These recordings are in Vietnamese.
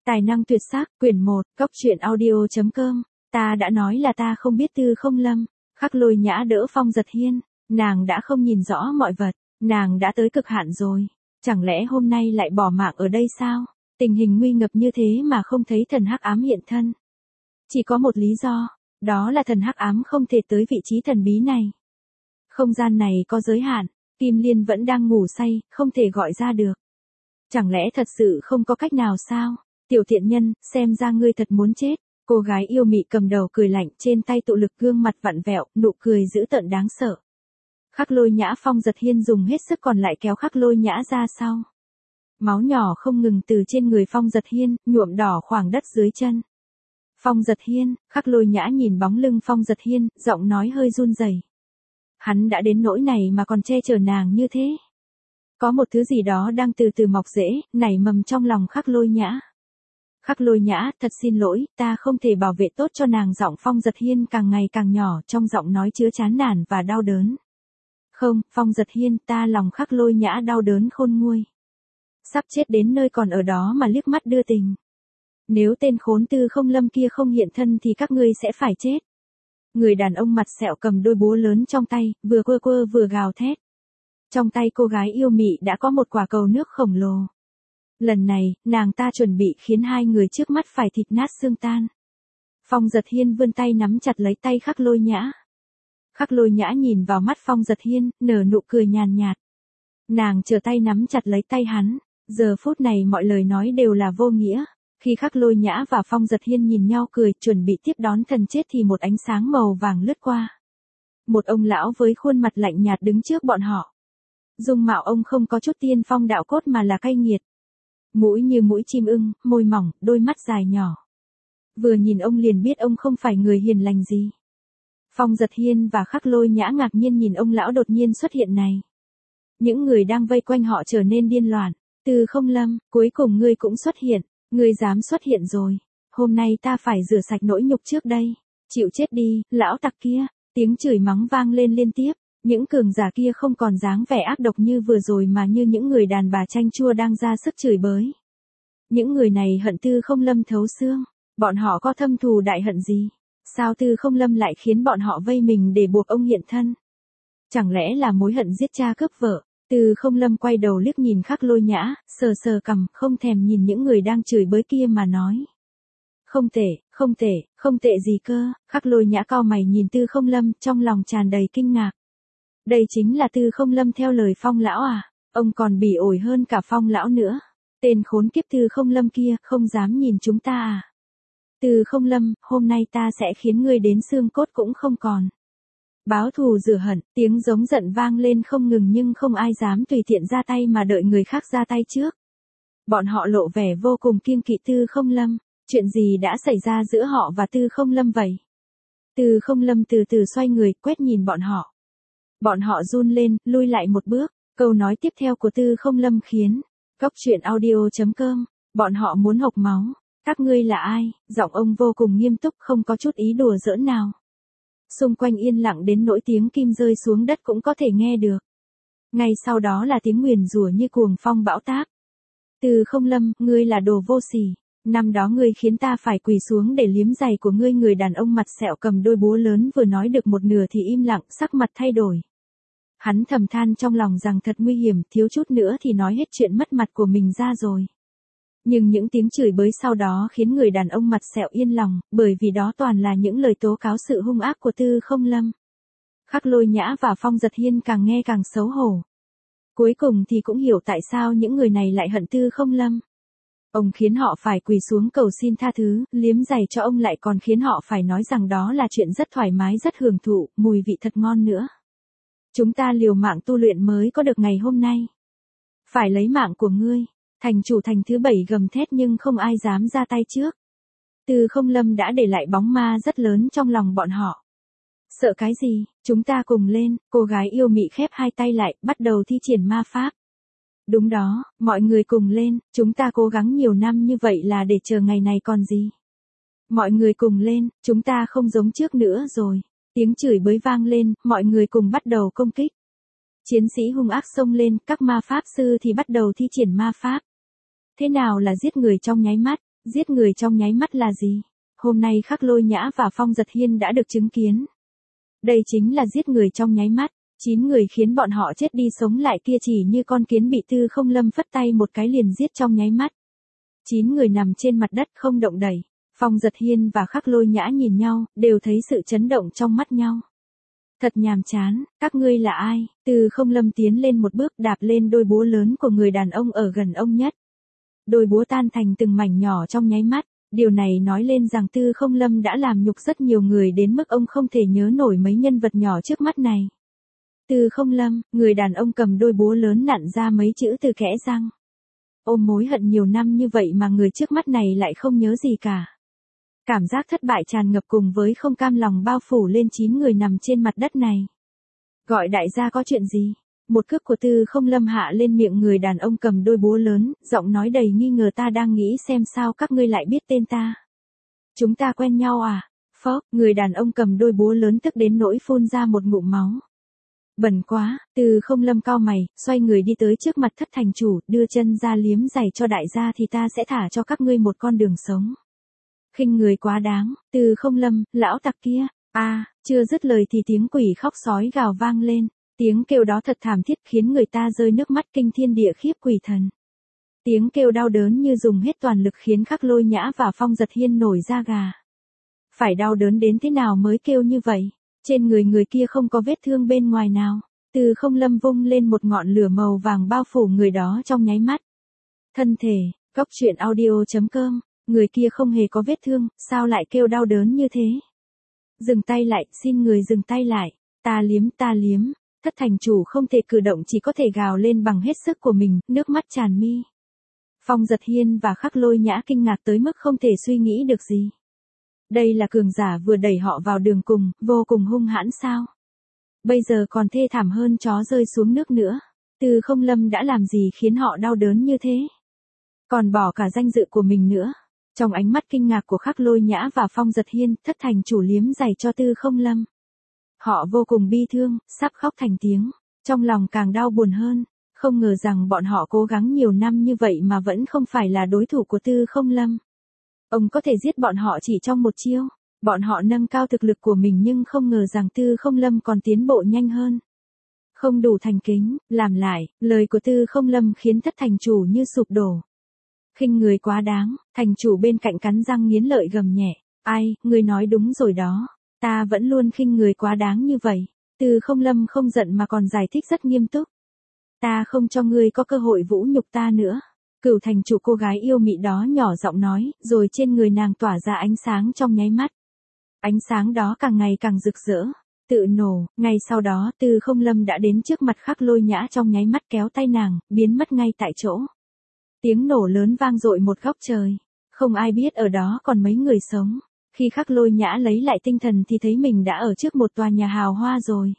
Tài năng tuyệt sắc, quyển 1, cốc truyện audio.com. Ta đã nói là ta không biết Tư Không Lâm. Khắc Lôi Nhã đỡ Phong Giật Hiên, nàng đã không nhìn rõ mọi vật, nàng đã tới cực hạn rồi. Chẳng lẽ hôm nay lại bỏ mạng ở đây sao? Tình hình nguy ngập như thế mà không thấy thần hắc ám hiện thân. Chỉ có một lý do, đó là thần hắc ám không thể tới vị trí thần bí này. Không gian này có giới hạn, Kim Liên vẫn đang ngủ say, không thể gọi ra được. Chẳng lẽ thật sự không có cách nào sao? Tiểu thiện nhân, xem ra ngươi thật muốn chết. Cô gái yêu mị cầm đầu cười lạnh, trên tay tụ lực, gương mặt vặn vẹo, nụ cười dữ tợn đáng sợ. Khắc Lôi Nhã. Phong Giật Hiên dùng hết sức còn lại kéo Khắc Lôi Nhã ra sau. Máu nhỏ không ngừng từ trên người Phong Giật Hiên, nhuộm đỏ khoảng đất dưới chân. Phong Giật Hiên. Khắc Lôi Nhã nhìn bóng lưng Phong Giật Hiên, giọng nói hơi run rẩy. Hắn đã đến nỗi này mà còn che chở nàng như thế. Có một thứ gì đó đang từ từ mọc rễ, nảy mầm trong lòng Khắc Lôi Nhã. Khắc Lôi Nhã, thật xin lỗi, ta không thể bảo vệ tốt cho nàng. Giọng Phong Giật Hiên càng ngày càng nhỏ, trong giọng nói chứa chán nản và đau đớn. Không, Phong Giật Hiên, ta. Lòng Khắc Lôi Nhã đau đớn khôn nguôi. Sắp chết đến nơi còn ở đó mà liếc mắt đưa tình. Nếu tên khốn Tư Không Lâm kia không hiện thân thì các ngươi sẽ phải chết. Người đàn ông mặt sẹo cầm đôi búa lớn trong tay, vừa quơ quơ vừa gào thét. Trong tay cô gái yêu mị đã có một quả cầu nước khổng lồ. Lần này, nàng ta chuẩn bị khiến hai người trước mắt phải thịt nát xương tan. Phong Giật Hiên vươn tay nắm chặt lấy tay Khắc Lôi Nhã. Khắc Lôi Nhã nhìn vào mắt Phong Giật Hiên, nở nụ cười nhàn nhạt. Nàng trở tay nắm chặt lấy tay hắn. Giờ phút này mọi lời nói đều là vô nghĩa. Khi Khắc Lôi Nhã và Phong Giật Hiên nhìn nhau cười, chuẩn bị tiếp đón thần chết thì một ánh sáng màu vàng lướt qua. Một ông lão với khuôn mặt lạnh nhạt đứng trước bọn họ. Dung mạo ông không có chút tiên phong đạo cốt mà là cay nghiệt. Mũi như mũi chim ưng, môi mỏng, đôi mắt dài nhỏ. Vừa nhìn ông liền biết ông không phải người hiền lành gì. Phong Giật Hiên và Khắc Lôi Nhã ngạc nhiên nhìn ông lão đột nhiên xuất hiện này. Những người đang vây quanh họ trở nên điên loạn. Tư Không Lâm, cuối cùng ngươi cũng xuất hiện. Ngươi dám xuất hiện rồi. Hôm nay ta phải rửa sạch nỗi nhục trước đây. Chịu chết đi, lão tặc kia. Tiếng chửi mắng vang lên liên tiếp. Những cường giả kia không còn dáng vẻ ác độc như vừa rồi mà như những người đàn bà chanh chua đang ra sức chửi bới. Những người này hận Tư Không Lâm thấu xương. Bọn họ có thâm thù đại hận gì? Sao Tư Không Lâm lại khiến bọn họ vây mình để buộc ông hiện thân? Chẳng lẽ là mối hận giết cha cướp vợ? Tư Không Lâm quay đầu liếc nhìn Khắc Lôi Nhã, sờ sờ cằm, không thèm nhìn những người đang chửi bới kia mà nói. Không tệ, không tệ, không tệ gì cơ. Khắc Lôi Nhã cau mày nhìn Tư Không Lâm, trong lòng tràn đầy kinh ngạc. Đây chính là Tư Không Lâm theo lời Phong lão à? Ông còn bỉ ổi hơn cả Phong lão nữa. Tên khốn kiếp Tư Không Lâm kia, không dám nhìn chúng ta à? Tư Không Lâm, hôm nay ta sẽ khiến ngươi đến xương cốt cũng không còn. Báo thù rửa hận, tiếng giống giận vang lên không ngừng nhưng không ai dám tùy tiện ra tay mà đợi người khác ra tay trước. Bọn họ lộ vẻ vô cùng kiêng kỵ Tư Không Lâm. Chuyện gì đã xảy ra giữa họ và Tư Không Lâm vậy? Tư Không Lâm từ từ xoay người, quét nhìn bọn họ. Bọn họ run lên, lui lại một bước. Câu nói tiếp theo của Tư Không Lâm khiến cốc truyện audio.com. Bọn họ muốn hộc máu. Các ngươi là ai? Giọng ông vô cùng nghiêm túc, không có chút ý đùa giỡn nào. Xung quanh yên lặng đến nỗi tiếng kim rơi xuống đất cũng có thể nghe được. Ngay sau đó là tiếng nguyền rủa như cuồng phong bão táp. Tư Không Lâm, ngươi là đồ vô sỉ. Năm đó ngươi khiến ta phải quỳ xuống để liếm giày của ngươi. Người đàn ông mặt sẹo cầm đôi búa lớn vừa nói được một nửa thì im lặng, sắc mặt thay đổi. Hắn thầm than trong lòng rằng thật nguy hiểm, thiếu chút nữa thì nói hết chuyện mất mặt của mình ra rồi. Nhưng những tiếng chửi bới sau đó khiến người đàn ông mặt sẹo yên lòng, bởi vì đó toàn là những lời tố cáo sự hung ác của Tư Không Lâm. Khắc Lôi Nhã và Phong Giật Hiên càng nghe càng xấu hổ. Cuối cùng thì cũng hiểu tại sao những người này lại hận Tư Không Lâm. Ông khiến họ phải quỳ xuống cầu xin tha thứ, liếm giày cho ông lại còn khiến họ phải nói rằng đó là chuyện rất thoải mái, rất hưởng thụ, mùi vị thật ngon nữa. Chúng ta liều mạng tu luyện mới có được ngày hôm nay. Phải lấy mạng của ngươi. Thành chủ thành thứ 7 gầm thét nhưng không ai dám ra tay trước. Tư Không Lâm đã để lại bóng ma rất lớn trong lòng bọn họ. Sợ cái gì, chúng ta cùng lên. Cô gái yêu mị khép hai tay lại, bắt đầu thi triển ma pháp. Đúng đó, mọi người cùng lên, chúng ta cố gắng nhiều năm như vậy là để chờ ngày này còn gì. Mọi người cùng lên, chúng ta không giống trước nữa rồi. Tiếng chửi bới vang lên, mọi người cùng bắt đầu công kích. Chiến sĩ hung ác xông lên, các ma pháp sư thì bắt đầu thi triển ma pháp. Thế nào là giết người trong nháy mắt? Giết người trong nháy mắt là gì? Hôm nay Khắc Lôi Nhã và Phong Giật Hiên đã được chứng kiến. Đây chính là giết người trong nháy mắt. 9 người khiến bọn họ chết đi sống lại kia chỉ như con kiến bị Tư Không Lâm phất tay một cái liền giết trong nháy mắt. 9 người nằm trên mặt đất không động đậy. Phong Giật Hiên và Khắc Lôi Nhã nhìn nhau, đều thấy sự chấn động trong mắt nhau. Thật nhàm chán, các ngươi là ai? Tư Không Lâm tiến lên một bước đạp lên đôi búa lớn của người đàn ông ở gần ông nhất. Đôi búa tan thành từng mảnh nhỏ trong nháy mắt. Điều này nói lên rằng Tư Không Lâm đã làm nhục rất nhiều người đến mức ông không thể nhớ nổi mấy nhân vật nhỏ trước mắt này. Tư Không Lâm, người đàn ông cầm đôi búa lớn nặn ra mấy chữ từ kẽ răng. Ôm mối hận nhiều năm như vậy mà người trước mắt này lại không nhớ gì cả. Cảm giác thất bại tràn ngập cùng với không cam lòng bao phủ lên 9 người nằm trên mặt đất này. Gọi đại gia có chuyện gì? Một cước của Tư Không Lâm hạ lên miệng người đàn ông cầm đôi búa lớn, giọng nói đầy nghi ngờ, ta đang nghĩ xem sao các ngươi lại biết tên ta. Chúng ta quen nhau à? Phốc, người đàn ông cầm đôi búa lớn tức đến nỗi phun ra một ngụm máu. Bẩn quá, Tư Không Lâm cau mày, xoay người đi tới trước mặt Thất thành chủ, đưa chân ra liếm giày cho đại gia thì ta sẽ thả cho các ngươi một con đường sống. Khinh người quá đáng, Tư Không Lâm, lão tặc kia, chưa dứt lời thì tiếng quỷ khóc sói gào vang lên. Tiếng kêu đó thật thảm thiết khiến người ta rơi nước mắt, kinh thiên địa khiếp quỷ thần. Tiếng kêu đau đớn như dùng hết toàn lực khiến Khắc Lôi Nhã và Phong Giật Hiên nổi da gà. Phải đau đớn đến thế nào mới kêu như vậy? Trên người người kia không có vết thương bên ngoài nào. Tư Không Lâm vung lên một ngọn lửa màu vàng bao phủ người đó trong nháy mắt. Thân thể, Cốc Truyện Audio.com, người kia không hề có vết thương, sao lại kêu đau đớn như thế? Dừng tay lại, xin người dừng tay lại, ta liếm. Thất thành chủ không thể cử động, chỉ có thể gào lên bằng hết sức của mình, nước mắt tràn mi. Phong Giật Hiên và Khắc Lôi Nhã kinh ngạc tới mức không thể suy nghĩ được gì. Đây là cường giả vừa đẩy họ vào đường cùng, vô cùng hung hãn sao? Bây giờ còn thê thảm hơn chó rơi xuống nước nữa. Tư Không Lâm đã làm gì khiến họ đau đớn như thế? Còn bỏ cả danh dự của mình nữa. Trong ánh mắt kinh ngạc của Khắc Lôi Nhã và Phong Giật Hiên, Thất thành chủ liếm giày cho Tư Không Lâm. Họ vô cùng bi thương, sắp khóc thành tiếng, trong lòng càng đau buồn hơn, không ngờ rằng bọn họ cố gắng nhiều năm như vậy mà vẫn không phải là đối thủ của Tư Không Lâm. Ông có thể giết bọn họ chỉ trong một chiêu, bọn họ nâng cao thực lực của mình nhưng không ngờ rằng Tư Không Lâm còn tiến bộ nhanh hơn. Không đủ thành kính, làm lại, lời của Tư Không Lâm khiến Thất thành chủ như sụp đổ. Khinh người quá đáng, thành chủ bên cạnh cắn răng nghiến lợi gầm nhẹ, ai, ngươi nói đúng rồi đó. Ta vẫn luôn khinh người quá đáng như vậy. Tư Không Lâm không giận mà còn giải thích rất nghiêm túc. Ta không cho ngươi có cơ hội vũ nhục ta nữa. Cửu thành chủ cô gái yêu mị đó nhỏ giọng nói, rồi trên người nàng tỏa ra ánh sáng trong nháy mắt. Ánh sáng đó càng ngày càng rực rỡ. Tự nổ, ngay sau đó Tư Không Lâm đã đến trước mặt Khắc Lôi Nhã trong nháy mắt kéo tay nàng, biến mất ngay tại chỗ. Tiếng nổ lớn vang dội một góc trời. Không ai biết ở đó còn mấy người sống. Khi Khắc Lôi Nhã lấy lại tinh thần thì thấy mình đã ở trước một tòa nhà hào hoa rồi.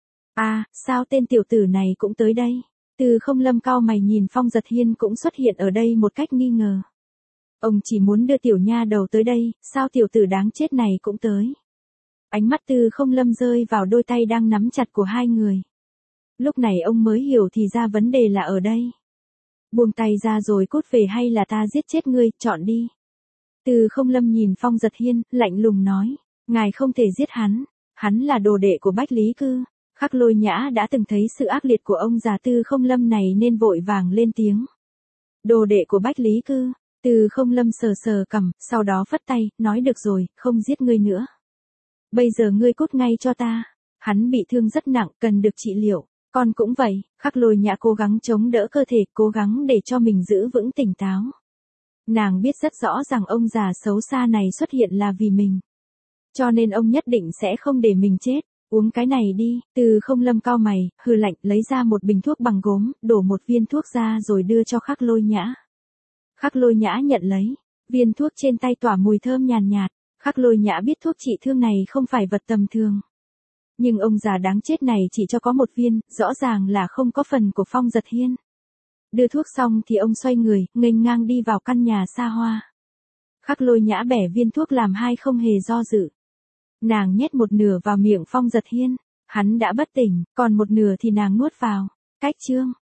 Sao tên tiểu tử này cũng tới đây? Tư Không Lâm cau mày nhìn Phong Giật Hiên cũng xuất hiện ở đây một cách nghi ngờ. Ông chỉ muốn đưa tiểu nha đầu tới đây, sao tiểu tử đáng chết này cũng tới? Ánh mắt Tư Không Lâm rơi vào đôi tay đang nắm chặt của hai người. Lúc này ông mới hiểu thì ra vấn đề là ở đây. Buông tay ra rồi cút về hay là ta giết chết ngươi, chọn đi. Tư Không Lâm nhìn Phong Giật Hiên, lạnh lùng nói, ngài không thể giết hắn là đồ đệ của Bách Lý Cư. Khắc Lôi Nhã đã từng thấy sự ác liệt của ông già Tư Không Lâm này nên vội vàng lên tiếng. Đồ đệ của Bách Lý Cư, Tư Không Lâm sờ sờ cằm, sau đó phất tay, nói được rồi, không giết ngươi nữa. Bây giờ ngươi cút ngay cho ta, hắn bị thương rất nặng, cần được trị liệu, con cũng vậy. Khắc Lôi Nhã cố gắng chống đỡ cơ thể, cố gắng để cho mình giữ vững tỉnh táo. Nàng biết rất rõ rằng ông già xấu xa này xuất hiện là vì mình. Cho nên ông nhất định sẽ không để mình chết. Uống cái này đi. Tư Không Lâm cau mày, hừ lạnh, lấy ra một bình thuốc bằng gốm, đổ một viên thuốc ra rồi đưa cho Khắc Lôi Nhã. Khắc Lôi Nhã nhận lấy. Viên thuốc trên tay tỏa mùi thơm nhàn nhạt. Khắc Lôi Nhã biết thuốc trị thương này không phải vật tầm thường. Nhưng ông già đáng chết này chỉ cho có một viên, rõ ràng là không có phần của Phong Giật Hiên. Đưa thuốc xong thì ông xoay người, nghênh ngang đi vào căn nhà xa hoa. Khắc Lôi Nhã bẻ viên thuốc làm hai không hề do dự. Nàng nhét một nửa vào miệng Phong Giật Hiên, hắn đã bất tỉnh, còn một nửa thì nàng nuốt vào. Cách chương